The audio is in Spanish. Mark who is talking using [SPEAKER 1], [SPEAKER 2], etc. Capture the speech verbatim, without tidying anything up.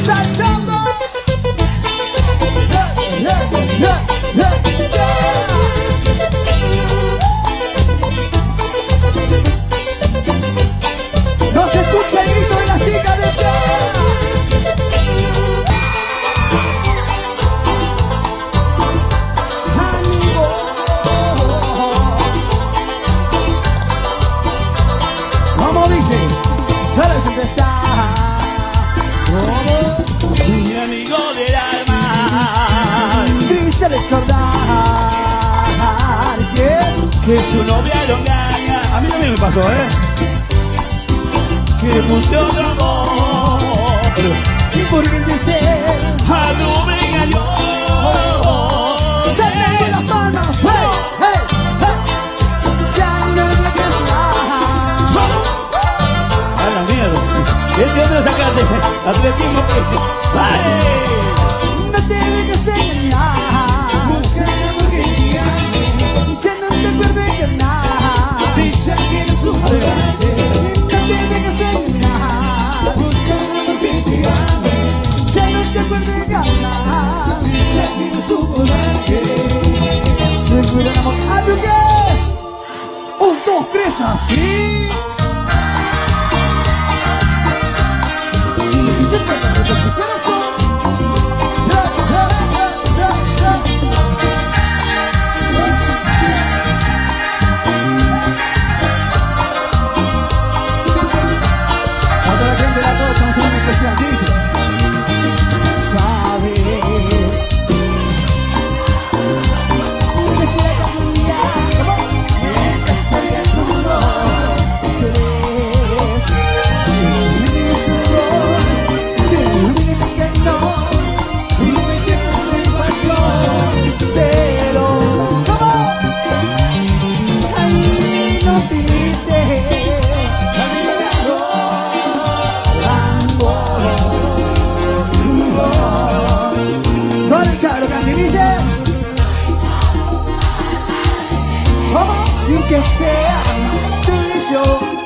[SPEAKER 1] saltando. Yeah, yeah, yeah, yeah, yeah. No se escucha el grito de las chicas de Che. Como dice, solo siempre está como
[SPEAKER 2] mi amigo del alma.
[SPEAKER 1] triste recordar que,
[SPEAKER 2] Que su novia lo engaña. A mí también me pasó, ¿eh? Que busque otro amor.
[SPEAKER 1] y por bendecer
[SPEAKER 2] A tu me engañó.
[SPEAKER 1] saltando las manos. Hey, hey, hey. Ya no regresas.
[SPEAKER 2] A la mierda. Este otro sacate. Atletismo. ¡Vale!
[SPEAKER 1] No te dejes engañar.
[SPEAKER 2] Busca porque digan.
[SPEAKER 1] Ya no te acuerdes de nada.
[SPEAKER 2] Dice que no sufre.
[SPEAKER 1] No te dejes engañar.
[SPEAKER 2] Busca porque digan.
[SPEAKER 1] Ya no te acuerdes de nada.
[SPEAKER 2] Dice que no sufre.
[SPEAKER 1] Seguro el amor. ¿A tu qué? Un, dos, tres, así. Y se trata de tu corazón. Yeah, yeah, yeah, yeah, yeah. A toda la gente de la costa, un saludo especial. Dice: sabes que si hay algún día que salga el mundo, crees que si es un error, te dime que no, y me siento en encuentro, pero ¿cómo? Ahí no pide, ahí me agarro, con el charo que dice, ¿cómo? Y que sea tú y yo.